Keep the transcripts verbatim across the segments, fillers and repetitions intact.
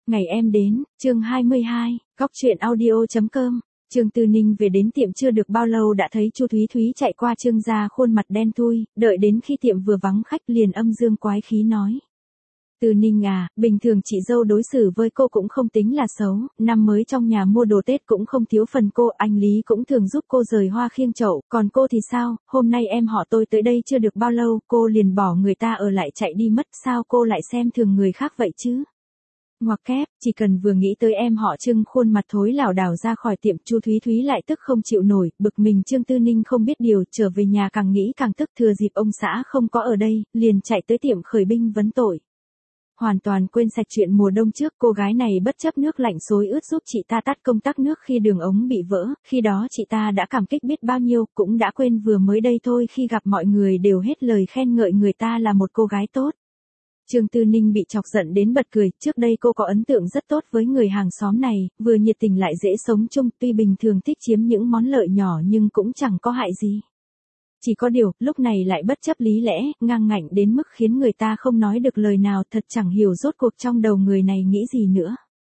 Ngày em đến, chương hai mươi hai, góc truyện audio chấm com. Trương Tư Ninh về đến tiệm chưa được bao lâu đã thấy Chu Thúy Thúy chạy qua Trương gia, khuôn mặt đen thui, đợi đến khi tiệm vừa vắng khách liền âm dương quái khí nói. Tư Ninh à, bình thường chị dâu đối xử với cô cũng không tính là xấu, năm mới trong nhà mua đồ Tết cũng không thiếu phần cô, anh Lý cũng thường giúp cô rời hoa khiêng chậu, còn cô thì sao, hôm nay em họ tôi tới đây chưa được bao lâu, cô liền bỏ người ta ở lại chạy đi mất, sao cô lại xem thường người khác vậy chứ? Ngoặc kép, chỉ cần vừa nghĩ tới em họ Trương khuôn mặt thối lảo đảo ra khỏi tiệm, Chu Thúy Thúy lại tức không chịu nổi, bực mình. Trương Tư Ninh không biết điều, trở về nhà càng nghĩ càng tức, thừa dịp ông xã không có ở đây, liền chạy tới tiệm khởi binh vấn tội. Hoàn toàn quên sạch chuyện mùa đông trước, cô gái này bất chấp nước lạnh xối ướt giúp chị ta tắt công tắc nước khi đường ống bị vỡ, khi đó chị ta đã cảm kích biết bao nhiêu, cũng đã quên vừa mới đây thôi khi gặp mọi người đều hết lời khen ngợi người ta là một cô gái tốt. Trương Tư Ninh bị chọc giận đến bật cười, trước đây cô có ấn tượng rất tốt với người hàng xóm này, vừa nhiệt tình lại dễ sống chung, tuy bình thường thích chiếm những món lợi nhỏ nhưng cũng chẳng có hại gì. Chỉ có điều, lúc này lại bất chấp lý lẽ, ngang ngạnh đến mức khiến người ta không nói được lời nào, thật chẳng hiểu rốt cuộc trong đầu người này nghĩ gì nữa.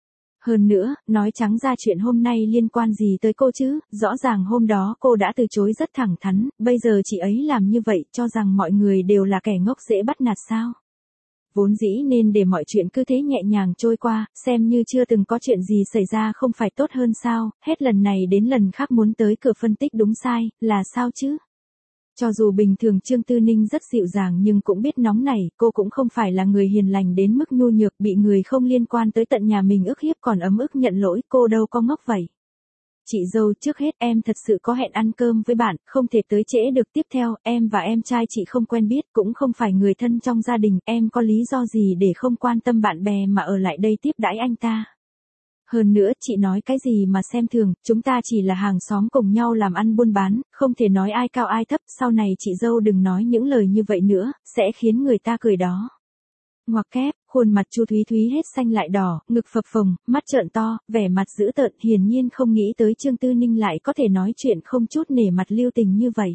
Hơn nữa, nói trắng ra chuyện hôm nay liên quan gì tới cô chứ, rõ ràng hôm đó cô đã từ chối rất thẳng thắn, bây giờ chị ấy làm như vậy cho rằng mọi người đều là kẻ ngốc dễ bắt nạt sao. Vốn dĩ nên để mọi chuyện cứ thế nhẹ nhàng trôi qua, xem như chưa từng có chuyện gì xảy ra không phải tốt hơn sao, hết lần này đến lần khác muốn tới cửa phân tích đúng sai, là sao chứ? Cho dù bình thường Trương Tư Ninh rất dịu dàng nhưng cũng biết nóng này, cô cũng không phải là người hiền lành đến mức nhu nhược, bị người không liên quan tới tận nhà mình ức hiếp còn ấm ức nhận lỗi, cô đâu có ngốc vậy. Chị dâu, trước hết em thật sự có hẹn ăn cơm với bạn, không thể tới trễ được. Tiếp theo, em và em trai chị không quen biết, cũng không phải người thân trong gia đình, em có lý do gì để không quan tâm bạn bè mà ở lại đây tiếp đãi anh ta. Hơn nữa, chị nói cái gì mà xem thường, chúng ta chỉ là hàng xóm cùng nhau làm ăn buôn bán, không thể nói ai cao ai thấp, sau này chị dâu đừng nói những lời như vậy nữa, sẽ khiến người ta cười đó. Ngoặc kép, khuôn mặt Chu Thúy Thúy hết xanh lại đỏ, ngực phập phồng, mắt trợn to, vẻ mặt dữ tợn, hiển nhiên không nghĩ tới Trương Tư Ninh lại có thể nói chuyện không chút nể mặt lưu tình như vậy.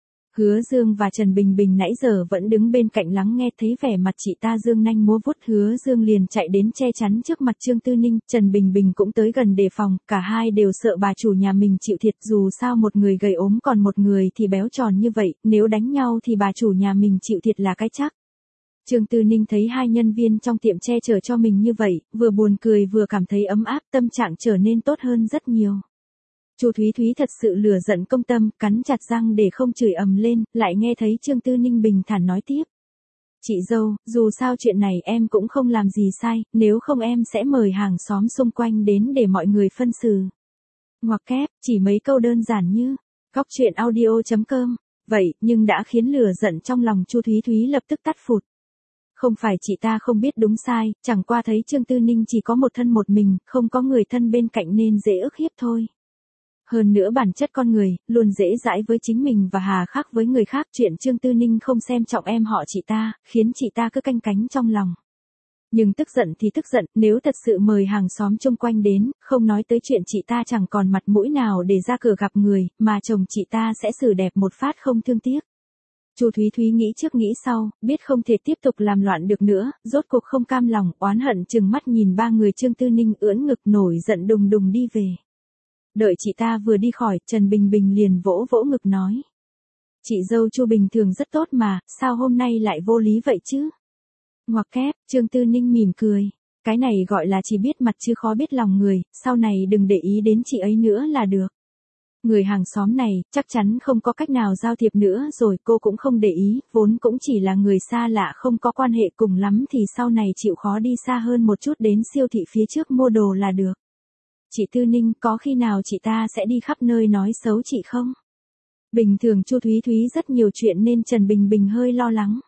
Hứa Dương và Trần Bình Bình nãy giờ vẫn đứng bên cạnh lắng nghe, thấy vẻ mặt chị ta dương nanh múa vuốt, Hứa Dương liền chạy đến che chắn trước mặt Trương Tư Ninh, Trần Bình Bình cũng tới gần đề phòng, cả hai đều sợ bà chủ nhà mình chịu thiệt, dù sao một người gầy ốm còn một người thì béo tròn như vậy, nếu đánh nhau thì bà chủ nhà mình chịu thiệt là cái chắc. Trương Tư Ninh thấy hai nhân viên trong tiệm che chở cho mình như vậy, vừa buồn cười vừa cảm thấy ấm áp, tâm trạng trở nên tốt hơn rất nhiều. Chu Thúy Thúy thật sự lửa giận công tâm, cắn chặt răng để không chửi ầm lên, lại nghe thấy Trương Tư Ninh bình thản nói tiếp. Chị dâu, dù sao chuyện này em cũng không làm gì sai, nếu không em sẽ mời hàng xóm xung quanh đến để mọi người phân xử. Ngoặc kép, chỉ mấy câu đơn giản như, góc truyện audio chấm com, vậy nhưng đã khiến lửa giận trong lòng Chu Thúy Thúy lập tức tắt phụt. Không phải chị ta không biết đúng sai, chẳng qua thấy Trương Tư Ninh chỉ có một thân một mình, không có người thân bên cạnh nên dễ ức hiếp thôi. Hơn nữa bản chất con người, luôn dễ dãi với chính mình và hà khắc với người khác, chuyện Trương Tư Ninh không xem trọng em họ chị ta, khiến chị ta cứ canh cánh trong lòng. Nhưng tức giận thì tức giận, nếu thật sự mời hàng xóm chung quanh đến, không nói tới chuyện chị ta chẳng còn mặt mũi nào để ra cửa gặp người, mà chồng chị ta sẽ xử đẹp một phát không thương tiếc. Chu Thúy Thúy nghĩ trước nghĩ sau, biết không thể tiếp tục làm loạn được nữa, rốt cuộc không cam lòng, oán hận chừng mắt nhìn ba người Trương Tư Ninh ưỡn ngực nổi giận đùng đùng đi về. Đợi chị ta vừa đi khỏi, Trần Bình Bình liền vỗ vỗ ngực nói. Chị dâu Chu bình thường rất tốt mà, sao hôm nay lại vô lý vậy chứ? Ngoặc kép, Trương Tư Ninh mỉm cười. Cái này gọi là chỉ biết mặt chứ khó biết lòng người, sau này đừng để ý đến chị ấy nữa là được. Người hàng xóm này, chắc chắn không có cách nào giao thiệp nữa rồi, cô cũng không để ý, vốn cũng chỉ là người xa lạ không có quan hệ, cùng lắm thì sau này chịu khó đi xa hơn một chút đến siêu thị phía trước mua đồ là được. Chị Tư Ninh, có khi nào chị ta sẽ đi khắp nơi nói xấu chị không? Bình thường Chu Thúy Thúy rất nhiều chuyện nên Trần Bình Bình hơi lo lắng.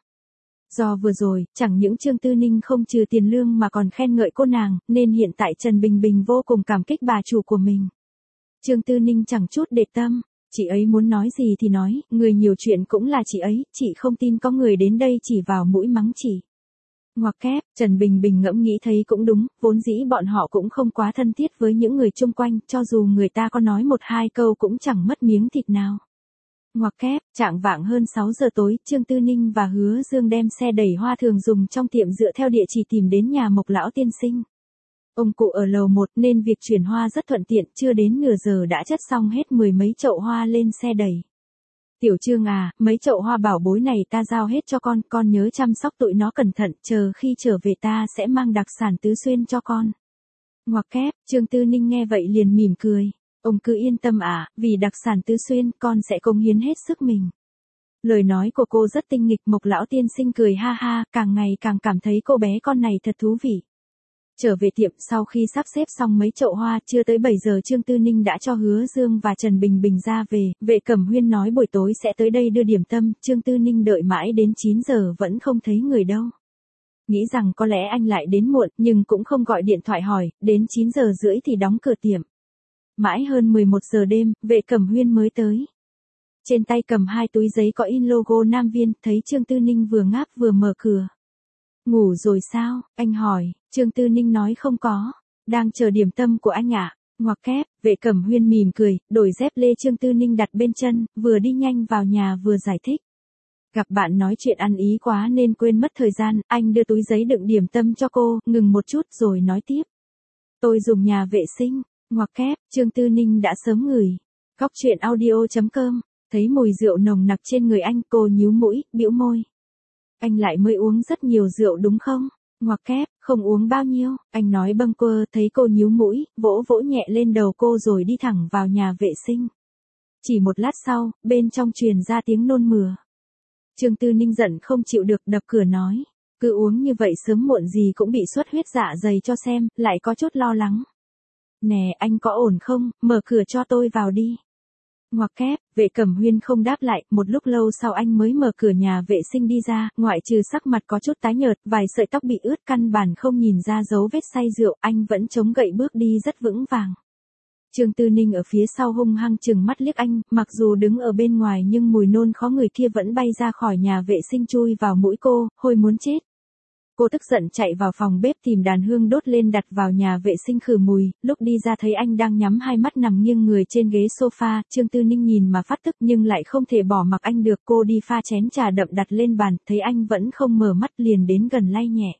Do vừa rồi, chẳng những Trương Tư Ninh không trừ tiền lương mà còn khen ngợi cô nàng, nên hiện tại Trần Bình Bình vô cùng cảm kích bà chủ của mình. Trương Tư Ninh chẳng chút để tâm, chị ấy muốn nói gì thì nói, người nhiều chuyện cũng là chị ấy, chị không tin có người đến đây chỉ vào mũi mắng chị. Ngoặc kép, Trần Bình Bình ngẫm nghĩ thấy cũng đúng, vốn dĩ bọn họ cũng không quá thân thiết với những người chung quanh, cho dù người ta có nói một hai câu cũng chẳng mất miếng thịt nào. Ngoặc kép, chạng vạng hơn sáu giờ tối, Trương Tư Ninh và Hứa Dương đem xe đẩy hoa thường dùng trong tiệm dựa theo địa chỉ tìm đến nhà Mộc lão tiên sinh. Ông cụ ở lầu một nên việc chuyển hoa rất thuận tiện, chưa đến nửa giờ đã chất xong hết mười mấy chậu hoa lên xe đẩy. Tiểu Trương à, mấy chậu hoa bảo bối này ta giao hết cho con, con nhớ chăm sóc tụi nó cẩn thận, chờ khi trở về ta sẽ mang đặc sản Tứ Xuyên cho con. Ngoặc kép, Trương Tư Ninh nghe vậy liền mỉm cười. Ông cứ yên tâm à, vì đặc sản Tứ Xuyên con sẽ cống hiến hết sức mình. Lời nói của cô rất tinh nghịch, Mộc lão tiên sinh cười ha ha, càng ngày càng cảm thấy cô bé con này thật thú vị. Trở về tiệm sau khi sắp xếp xong mấy chậu hoa, chưa tới bảy giờ Trương Tư Ninh đã cho Hứa Dương và Trần Bình Bình ra về, Vệ Cẩm Huyên nói buổi tối sẽ tới đây đưa điểm tâm, Trương Tư Ninh đợi mãi đến chín giờ vẫn không thấy người đâu. Nghĩ rằng có lẽ anh lại đến muộn, nhưng cũng không gọi điện thoại hỏi, đến chín giờ rưỡi thì đóng cửa tiệm. Mãi hơn mười một giờ đêm, Vệ Cẩm Huyên mới tới. Trên tay cầm hai túi giấy có in logo Nam Viên, thấy Trương Tư Ninh vừa ngáp vừa mở cửa. Ngủ rồi sao, anh hỏi, Trương Tư Ninh nói không có, đang chờ điểm tâm của anh ạ. À? Ngoặc kép, Vệ Cẩm Huyên mỉm cười, đổi dép lê Trương Tư Ninh đặt bên chân, vừa đi nhanh vào nhà vừa giải thích. Gặp bạn nói chuyện ăn ý quá nên quên mất thời gian, anh đưa túi giấy đựng điểm tâm cho cô, ngừng một chút rồi nói tiếp. Tôi dùng nhà vệ sinh, ngoặc kép, Trương Tư Ninh đã sớm ngửi. Góc truyện audio chấm com, thấy mùi rượu nồng nặc trên người anh, cô nhíu mũi, bĩu môi. Anh lại mới uống rất nhiều rượu đúng không? Ngoặc kép, không uống bao nhiêu, anh nói bâng quơ, thấy cô nhíu mũi, vỗ vỗ nhẹ lên đầu cô rồi đi thẳng vào nhà vệ sinh. Chỉ một lát sau, bên trong truyền ra tiếng nôn mửa. Trương Tư Ninh giận không chịu được đập cửa nói, cứ uống như vậy sớm muộn gì cũng bị xuất huyết dạ dày cho xem, lại có chút lo lắng. Nè anh có ổn không, mở cửa cho tôi vào đi. Ngoặc kép, Vệ Cẩm Huyên không đáp lại, một lúc lâu sau anh mới mở cửa nhà vệ sinh đi ra, ngoại trừ sắc mặt có chút tái nhợt, vài sợi tóc bị ướt căn bản không nhìn ra dấu vết say rượu, anh vẫn chống gậy bước đi rất vững vàng. Trương Tư Ninh ở phía sau hung hăng chừng mắt liếc anh, mặc dù đứng ở bên ngoài nhưng mùi nôn khó người kia vẫn bay ra khỏi nhà vệ sinh chui vào mũi cô, hôi muốn chết. Cô tức giận chạy vào phòng bếp tìm đàn hương đốt lên đặt vào nhà vệ sinh khử mùi, lúc đi ra thấy anh đang nhắm hai mắt nằm nghiêng người trên ghế sofa, Trương Tư Ninh nhìn mà phát tức nhưng lại không thể bỏ mặc anh được, cô đi pha chén trà đậm đặt lên bàn, thấy anh vẫn không mở mắt liền đến gần lay nhẹ.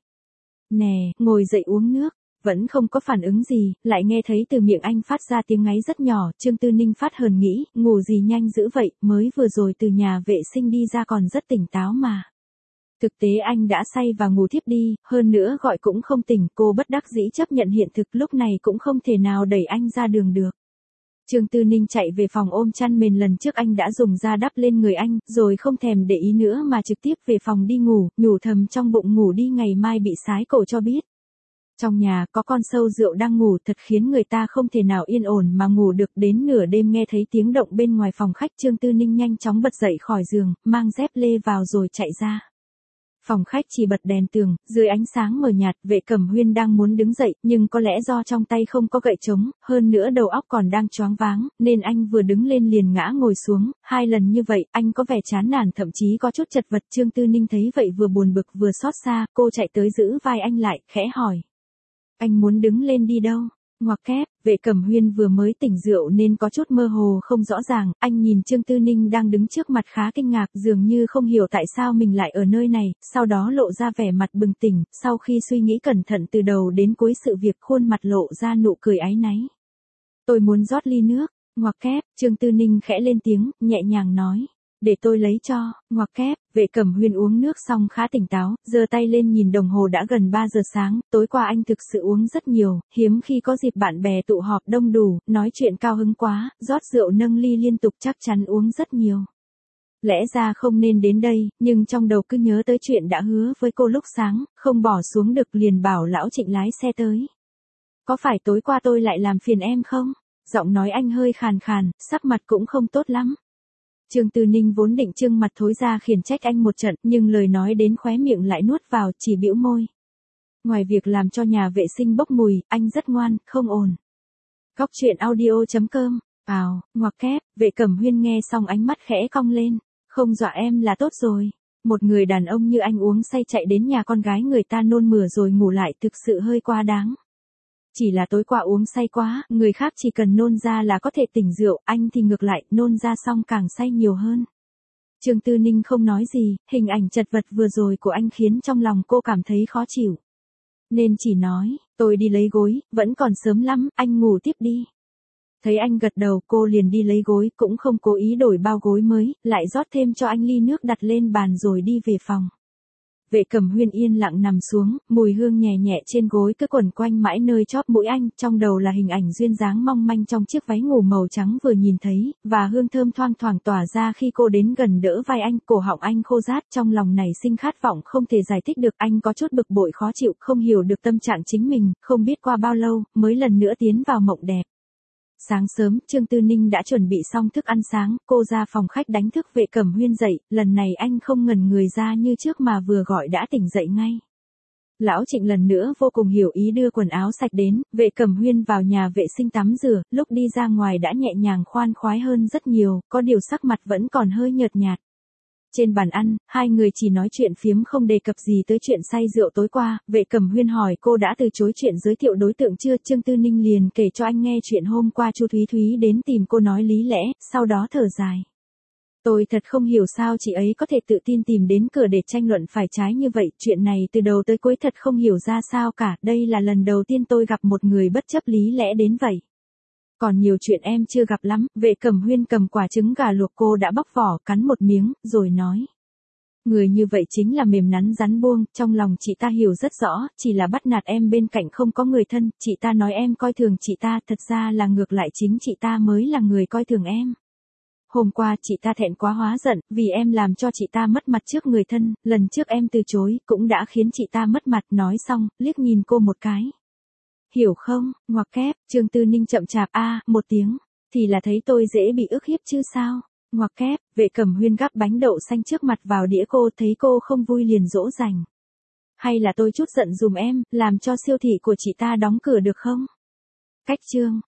Nè, ngồi dậy uống nước. Vẫn không có phản ứng gì, lại nghe thấy từ miệng anh phát ra tiếng ngáy rất nhỏ, Trương Tư Ninh phát hờn nghĩ, ngủ gì nhanh dữ vậy, mới vừa rồi từ nhà vệ sinh đi ra còn rất tỉnh táo mà. Thực tế anh đã say và ngủ thiếp đi, hơn nữa gọi cũng không tỉnh, cô bất đắc dĩ chấp nhận hiện thực, lúc này cũng không thể nào đẩy anh ra đường được. Trương Tư Ninh chạy về phòng ôm chăn mền lần trước anh đã dùng ra đắp lên người anh, rồi không thèm để ý nữa mà trực tiếp về phòng đi ngủ, nhủ thầm trong bụng ngủ đi ngày mai bị sái cổ cho biết. Trong nhà có con sâu rượu đang ngủ thật khiến người ta không thể nào yên ổn mà ngủ được, đến nửa đêm nghe thấy tiếng động bên ngoài phòng khách, Trương Tư Ninh nhanh chóng bật dậy khỏi giường, mang dép lê vào rồi chạy ra. Phòng khách chỉ bật đèn tường, dưới ánh sáng mờ nhạt, Vệ Cẩm Huyên đang muốn đứng dậy, nhưng có lẽ do trong tay không có gậy trống, hơn nữa đầu óc còn đang choáng váng, nên anh vừa đứng lên liền ngã ngồi xuống, hai lần như vậy, anh có vẻ chán nản thậm chí có chút chật vật. Trương Tư Ninh thấy vậy vừa buồn bực vừa xót xa, cô chạy tới giữ vai anh lại, khẽ hỏi. Anh muốn đứng lên đi đâu? Ngoặc kép, Vệ Cẩm Huyên vừa mới tỉnh rượu nên có chút mơ hồ không rõ ràng, anh nhìn Trương Tư Ninh đang đứng trước mặt khá kinh ngạc, dường như không hiểu tại sao mình lại ở nơi này, sau đó lộ ra vẻ mặt bừng tỉnh, sau khi suy nghĩ cẩn thận từ đầu đến cuối sự việc, khuôn mặt lộ ra nụ cười áy náy. Tôi muốn rót ly nước, ngoặc kép, Trương Tư Ninh khẽ lên tiếng, nhẹ nhàng nói. Để tôi lấy cho, ngoặc kép, Vệ Cẩm Huyên uống nước xong khá tỉnh táo, giơ tay lên nhìn đồng hồ đã gần ba giờ sáng, tối qua anh thực sự uống rất nhiều, hiếm khi có dịp bạn bè tụ họp đông đủ, nói chuyện cao hứng quá, rót rượu nâng ly liên tục chắc chắn uống rất nhiều. Lẽ ra không nên đến đây, nhưng trong đầu cứ nhớ tới chuyện đã hứa với cô lúc sáng, không bỏ xuống được liền bảo lão Trịnh lái xe tới. Có phải tối qua tôi lại làm phiền em không? Giọng nói anh hơi khàn khàn, sắc mặt cũng không tốt lắm. Trương Tư Ninh vốn định trương mặt thối ra khiển trách anh một trận, nhưng lời nói đến khóe miệng lại nuốt vào, chỉ bĩu môi. Ngoài việc làm cho nhà vệ sinh bốc mùi, anh rất ngoan, không ồn. Góc truyện audio chấm com, ào, ngoặc kép, Vệ Cẩm Huyên nghe xong ánh mắt khẽ cong lên, không dọa em là tốt rồi. Một người đàn ông như anh uống say chạy đến nhà con gái người ta nôn mửa rồi ngủ lại thực sự hơi quá đáng. Chỉ là tối qua uống say quá, người khác chỉ cần nôn ra là có thể tỉnh rượu, anh thì ngược lại, nôn ra xong càng say nhiều hơn. Trương Tư Ninh không nói gì, hình ảnh chật vật vừa rồi của anh khiến trong lòng cô cảm thấy khó chịu. Nên chỉ nói, Tôi đi lấy gối, vẫn còn sớm lắm, anh ngủ tiếp đi. Thấy anh gật đầu, cô liền đi lấy gối, cũng không cố ý đổi bao gối mới, lại rót thêm cho anh ly nước đặt lên bàn rồi đi về phòng. Vệ Cẩm Huyên yên lặng nằm xuống, mùi hương nhẹ nhẹ trên gối cứ quẩn quanh mãi nơi chóp mũi anh, trong đầu là hình ảnh duyên dáng mong manh trong chiếc váy ngủ màu trắng vừa nhìn thấy, và hương thơm thoang thoảng tỏa ra khi cô đến gần đỡ vai anh, cổ họng anh khô rát, trong lòng nảy sinh khát vọng không thể giải thích được, anh có chút bực bội khó chịu, không hiểu được tâm trạng chính mình, không biết qua bao lâu, mới lần nữa tiến vào mộng đẹp. Sáng sớm, Trương Tư Ninh đã chuẩn bị xong thức ăn sáng, cô ra phòng khách đánh thức Vệ Cẩm Huyên dậy, lần này anh không ngẩn người ra như trước mà vừa gọi đã tỉnh dậy ngay. Lão Trịnh lần nữa vô cùng hiểu ý đưa quần áo sạch đến, Vệ Cẩm Huyên vào nhà vệ sinh tắm rửa, lúc đi ra ngoài đã nhẹ nhàng khoan khoái hơn rất nhiều, có điều sắc mặt vẫn còn hơi nhợt nhạt. Trên bàn ăn, hai người chỉ nói chuyện phiếm không đề cập gì tới chuyện say rượu tối qua, Vệ Cẩm Huyên hỏi cô đã từ chối chuyện giới thiệu đối tượng chưa, Trương Tư Ninh liền kể cho anh nghe chuyện hôm qua Chu Thúy Thúy đến tìm cô nói lý lẽ, sau đó thở dài. Tôi thật không hiểu sao chị ấy có thể tự tin tìm đến cửa để tranh luận phải trái như vậy, chuyện này từ đầu tới cuối thật không hiểu ra sao cả, đây là lần đầu tiên tôi gặp một người bất chấp lý lẽ đến vậy. Còn nhiều chuyện em chưa gặp lắm, Vệ Cẩm Huyên cầm quả trứng gà luộc cô đã bóc vỏ, cắn một miếng, rồi nói. Người như vậy chính là mềm nắn rắn buông, trong lòng chị ta hiểu rất rõ, chỉ là bắt nạt em bên cạnh không có người thân, chị ta nói em coi thường chị ta, thật ra là ngược lại chính chị ta mới là người coi thường em. Hôm qua chị ta thẹn quá hóa giận, vì em làm cho chị ta mất mặt trước người thân, lần trước em từ chối, cũng đã khiến chị ta mất mặt, nói xong, liếc nhìn cô một cái. Hiểu không, ngoặc kép, Trương Tư Ninh chậm chạp a một tiếng, thì là thấy tôi dễ bị ức hiếp chứ sao, ngoặc kép, Vệ Cẩm Huyên gắp bánh đậu xanh trước mặt vào đĩa cô, thấy cô không vui liền dỗ dành. Hay là tôi chút giận dùm em, làm cho siêu thị của chị ta đóng cửa được không? Cách chương.